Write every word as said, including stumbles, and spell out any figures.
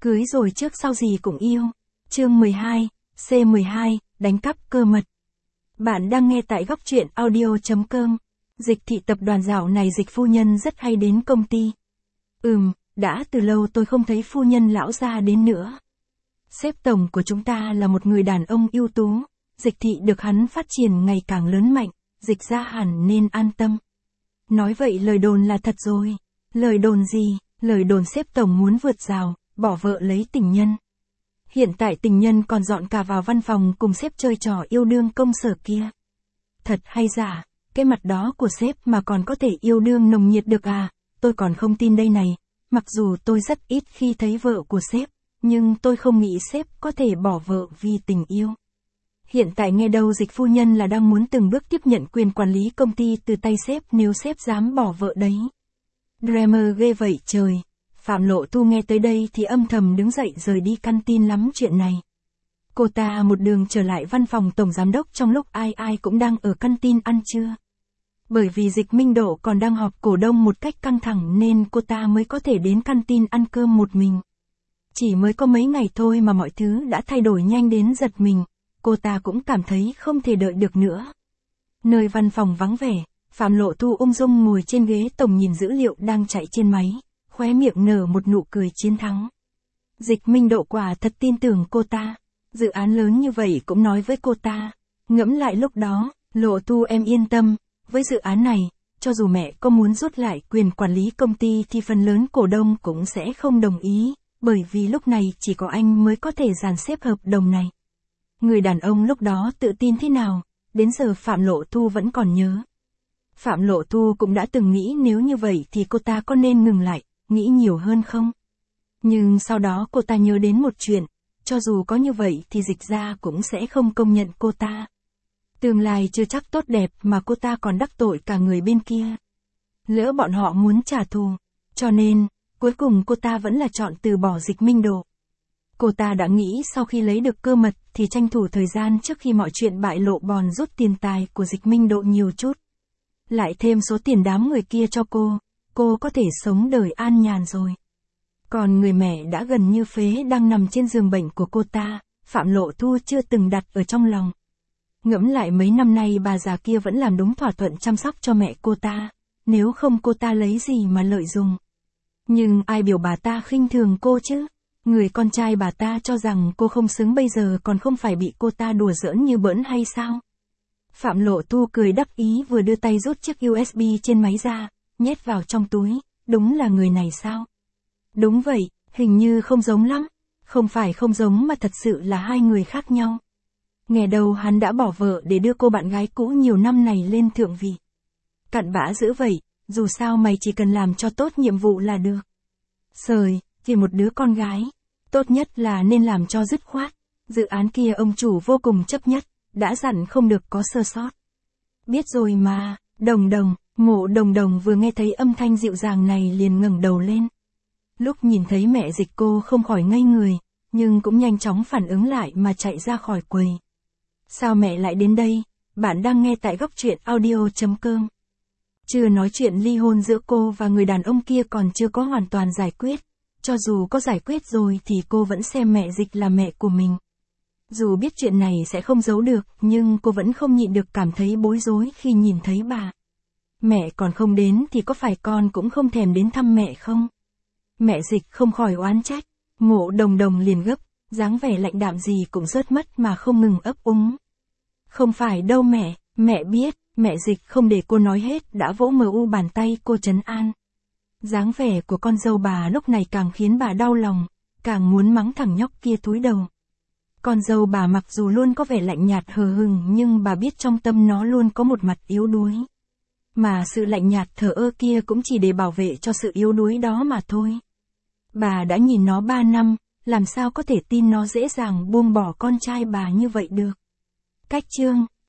Cưới rồi trước sau gì cũng yêu. Chương mười hai, C mười hai, đánh cắp cơ mật. Bạn đang nghe tại góc truyện audio chấm com. Dịch thị tập đoàn dạo này Dịch phu nhân rất hay đến công ty. Ừm, đã từ lâu tôi không thấy phu nhân lão gia đến nữa. Sếp tổng của chúng ta là một người đàn ông ưu tú. Dịch thị được hắn phát triển ngày càng lớn mạnh, Dịch gia hẳn nên an tâm. Nói vậy lời đồn là thật rồi. Lời đồn gì? Lời đồn sếp tổng muốn vượt rào, bỏ vợ lấy tình nhân. Hiện tại tình nhân còn dọn cả vào văn phòng cùng sếp chơi trò yêu đương công sở kia. Thật hay giả, cái mặt đó của sếp mà còn có thể yêu đương nồng nhiệt được à, tôi còn không tin đây này. Mặc dù tôi rất ít khi thấy vợ của sếp, nhưng tôi không nghĩ sếp có thể bỏ vợ vì tình yêu. Hiện tại nghe đâu Dịch phu nhân là đang muốn từng bước tiếp nhận quyền quản lý công ty từ tay sếp nếu sếp dám bỏ vợ đấy. Dreamer ghê vậy trời. Phạm Lộ Thu nghe tới đây thì âm thầm đứng dậy rời đi căn tin lắm chuyện này. Cô ta một đường trở lại văn phòng tổng giám đốc trong lúc ai ai cũng đang ở căn tin ăn trưa. Bởi vì Dịch Minh Độ còn đang họp cổ đông một cách căng thẳng nên cô ta mới có thể đến căn tin ăn cơm một mình. Chỉ mới có mấy ngày thôi mà mọi thứ đã thay đổi nhanh đến giật mình, cô ta cũng cảm thấy không thể đợi được nữa. Nơi văn phòng vắng vẻ, Phạm Lộ Thu ung dung ngồi trên ghế tổng nhìn dữ liệu đang chạy trên máy, khóe miệng nở một nụ cười chiến thắng. Dịch Minh Độ quả thật tin tưởng cô ta, dự án lớn như vậy cũng nói với cô ta. Ngẫm lại lúc đó, Lộ Thu em yên tâm, với dự án này, cho dù mẹ có muốn rút lại quyền quản lý công ty thì phần lớn cổ đông cũng sẽ không đồng ý, bởi vì lúc này chỉ có anh mới có thể dàn xếp hợp đồng này. Người đàn ông lúc đó tự tin thế nào, đến giờ Phạm Lộ Thu vẫn còn nhớ. Phạm Lộ Thu cũng đã từng nghĩ nếu như vậy thì cô ta có nên ngừng lại, nghĩ nhiều hơn không? Nhưng sau đó cô ta nhớ đến một chuyện, cho dù có như vậy thì Dịch gia cũng sẽ không công nhận cô ta. Tương lai chưa chắc tốt đẹp mà cô ta còn đắc tội cả người bên kia. Lỡ bọn họ muốn trả thù, cho nên, cuối cùng cô ta vẫn là chọn từ bỏ Dịch Minh Độ. Cô ta đã nghĩ sau khi lấy được cơ mật thì tranh thủ thời gian trước khi mọi chuyện bại lộ bòn rút tiền tài của Dịch Minh Độ nhiều chút. Lại thêm số tiền đám người kia cho cô, cô có thể sống đời an nhàn rồi. Còn người mẹ đã gần như phế đang nằm trên giường bệnh của cô ta, Phạm Lộ Thu chưa từng đặt ở trong lòng. Ngẫm lại mấy năm nay bà già kia vẫn làm đúng thỏa thuận chăm sóc cho mẹ cô ta, nếu không cô ta lấy gì mà lợi dụng. Nhưng ai biểu bà ta khinh thường cô chứ? Người con trai bà ta cho rằng cô không xứng bây giờ còn không phải bị cô ta đùa giỡn như bỡn hay sao? Phạm Lộ Thu cười đắc ý vừa đưa tay rút chiếc u ét bê trên máy ra, nhét vào trong túi, đúng là người này sao? Đúng vậy, hình như không giống lắm, không phải không giống mà thật sự là hai người khác nhau. Nghe đầu hắn đã bỏ vợ để đưa cô bạn gái cũ nhiều năm này lên thượng vị. Cặn bã dữ vậy, dù sao mày chỉ cần làm cho tốt nhiệm vụ là được. Sời, vì một đứa con gái, tốt nhất là nên làm cho dứt khoát. Dự án kia ông chủ vô cùng chấp nhất, đã dặn không được có sơ sót. Biết rồi mà, Đồng Đồng, Mộ Đồng Đồng vừa nghe thấy âm thanh dịu dàng này liền ngẩng đầu lên. Lúc nhìn thấy mẹ Dịch cô không khỏi ngây người, nhưng cũng nhanh chóng phản ứng lại mà chạy ra khỏi quầy. Sao mẹ lại đến đây? Bạn đang nghe tại góc truyện audio chấm com. Chưa nói chuyện ly hôn giữa cô và người đàn ông kia còn chưa có hoàn toàn giải quyết. Cho dù có giải quyết rồi thì cô vẫn xem mẹ Dịch là mẹ của mình. Dù biết chuyện này sẽ không giấu được, nhưng cô vẫn không nhịn được cảm thấy bối rối khi nhìn thấy bà. Mẹ còn không đến thì có phải con cũng không thèm đến thăm mẹ không? Mẹ Dịch không khỏi oán trách. Mộ Đồng Đồng liền gấp, dáng vẻ lạnh đạm gì cũng rớt mất mà không ngừng ấp úng. Không phải đâu mẹ, mẹ biết. Mẹ Dịch không để cô nói hết đã vỗ mờ u bàn tay cô trấn an. Dáng vẻ của con dâu bà lúc này càng khiến bà đau lòng, càng muốn mắng thằng nhóc kia túi đầu. Con dâu bà mặc dù luôn có vẻ lạnh nhạt hờ hững nhưng bà biết trong tâm nó luôn có một mặt yếu đuối. Mà sự lạnh nhạt thờ ơ kia cũng chỉ để bảo vệ cho sự yếu đuối đó mà thôi. Bà đã nhìn nó ba năm, làm sao có thể tin nó dễ dàng buông bỏ con trai bà như vậy được. Cách chương